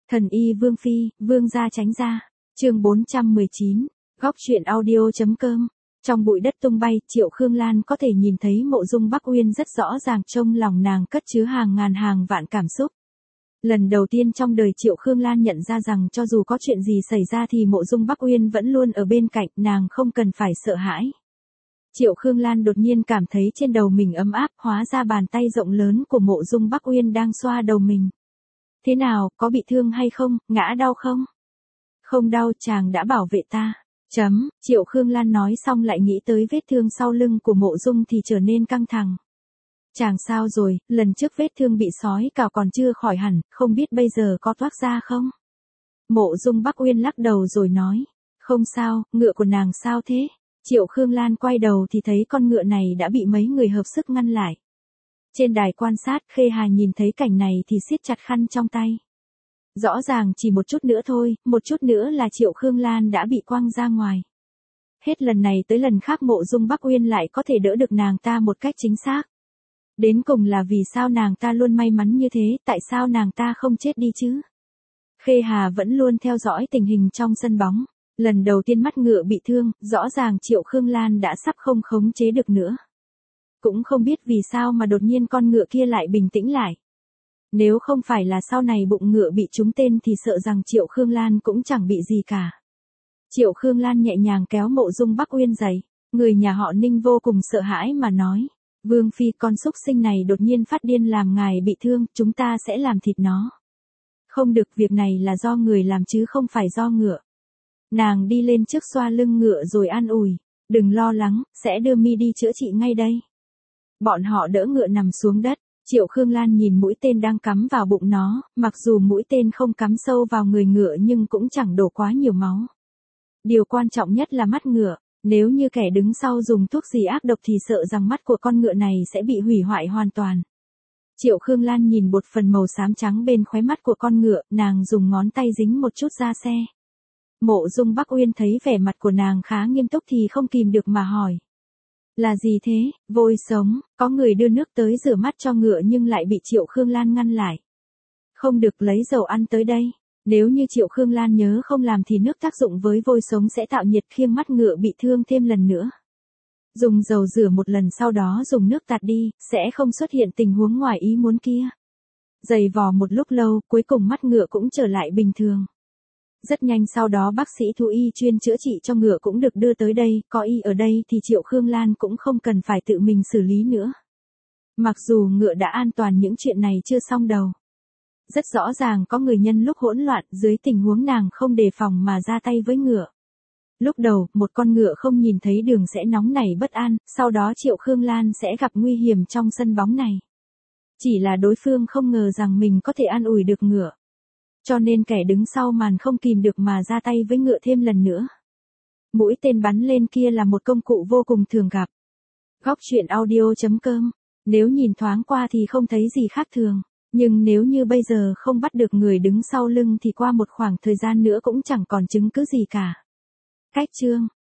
Thần y Vương Phi, Vương gia tránh ra. Chương 419, góc truyện audio.com. Trong bụi đất tung bay, Triệu Khương Lan có thể nhìn thấy Mộ Dung Bắc Uyên rất rõ ràng, trong lòng nàng cất chứa hàng ngàn hàng vạn cảm xúc. Lần đầu tiên trong đời Triệu Khương Lan nhận ra rằng cho dù có chuyện gì xảy ra thì Mộ Dung Bắc Uyên vẫn luôn ở bên cạnh, nàng không cần phải sợ hãi. Triệu Khương Lan đột nhiên cảm thấy trên đầu mình ấm áp, hóa ra bàn tay rộng lớn của Mộ Dung Bắc Uyên đang xoa đầu mình. Thế nào, có bị thương hay không, ngã đau không? Không đau, chàng đã bảo vệ ta. Triệu Khương Lan nói xong lại nghĩ tới vết thương sau lưng của Mộ Dung thì trở nên căng thẳng. Chàng sao rồi, lần trước vết thương bị sói cào còn chưa khỏi hẳn, không biết bây giờ có toát ra không? Mộ Dung Bắc Uyên lắc đầu rồi nói, không sao, ngựa của nàng sao thế? Triệu Khương Lan quay đầu thì thấy con ngựa này đã bị mấy người hợp sức ngăn lại. Trên đài quan sát, Khê Hà nhìn thấy cảnh này thì siết chặt khăn trong tay. Rõ ràng chỉ một chút nữa thôi, một chút nữa là Triệu Khương Lan đã bị quăng ra ngoài. Hết lần này tới lần khác Mộ Dung Bắc Uyên lại có thể đỡ được nàng ta một cách chính xác. Đến cùng là vì sao nàng ta luôn may mắn như thế, tại sao nàng ta không chết đi chứ? Khê Hà vẫn luôn theo dõi tình hình trong sân bóng. Lần đầu tiên mắt ngựa bị thương, rõ ràng Triệu Khương Lan đã sắp không khống chế được nữa. Cũng không biết vì sao mà đột nhiên con ngựa kia lại bình tĩnh lại. Nếu không phải là sau này bụng ngựa bị trúng tên thì sợ rằng Triệu Khương Lan cũng chẳng bị gì cả. Triệu Khương Lan nhẹ nhàng kéo Mộ Dung Bắc Uyên dậy, người nhà họ Ninh vô cùng sợ hãi mà nói, Vương Phi, con súc sinh này đột nhiên phát điên làm ngài bị thương, chúng ta sẽ làm thịt nó. Không được, việc này là do người làm chứ không phải do ngựa. Nàng đi lên trước xoa lưng ngựa rồi an ủi, đừng lo lắng, sẽ đưa mi đi chữa trị ngay đây. Bọn họ đỡ ngựa nằm xuống đất, Triệu Khương Lan nhìn mũi tên đang cắm vào bụng nó, mặc dù mũi tên không cắm sâu vào người ngựa nhưng cũng chẳng đổ quá nhiều máu. Điều quan trọng nhất là mắt ngựa, nếu như kẻ đứng sau dùng thuốc gì ác độc thì sợ rằng mắt của con ngựa này sẽ bị hủy hoại hoàn toàn. Triệu Khương Lan nhìn bột phần màu xám trắng bên khóe mắt của con ngựa, nàng dùng ngón tay dính một chút ra xe. Mộ Dung Bắc Uyên thấy vẻ mặt của nàng khá nghiêm túc thì không kìm được mà hỏi. Là gì thế, vôi sống, có người đưa nước tới rửa mắt cho ngựa nhưng lại bị Triệu Khương Lan ngăn lại. Không được, lấy dầu ăn tới đây. Nếu như Triệu Khương Lan nhớ không làm thì nước tác dụng với vôi sống sẽ tạo nhiệt khiến mắt ngựa bị thương thêm lần nữa. Dùng dầu rửa một lần sau đó dùng nước tạt đi, sẽ không xuất hiện tình huống ngoài ý muốn kia. Giày vò một lúc lâu, cuối cùng mắt ngựa cũng trở lại bình thường. Rất nhanh sau đó bác sĩ thú y chuyên chữa trị cho ngựa cũng được đưa tới đây, có y ở đây thì Triệu Khương Lan cũng không cần phải tự mình xử lý nữa. Mặc dù ngựa đã an toàn những chuyện này chưa xong đâu. Rất rõ ràng có người nhân lúc hỗn loạn dưới tình huống nàng không đề phòng mà ra tay với ngựa. Lúc đầu, một con ngựa không nhìn thấy đường sẽ nóng nảy bất an, sau đó Triệu Khương Lan sẽ gặp nguy hiểm trong sân bóng này. Chỉ là đối phương không ngờ rằng mình có thể an ủi được ngựa. Cho nên kẻ đứng sau màn không kìm được mà ra tay với ngựa thêm lần nữa. Mũi tên bắn lên kia là một công cụ vô cùng thường gặp. Góc truyện audio.com. Nếu nhìn thoáng qua thì không thấy gì khác thường. Nhưng nếu như bây giờ không bắt được người đứng sau lưng thì qua một khoảng thời gian nữa cũng chẳng còn chứng cứ gì cả. Cách chương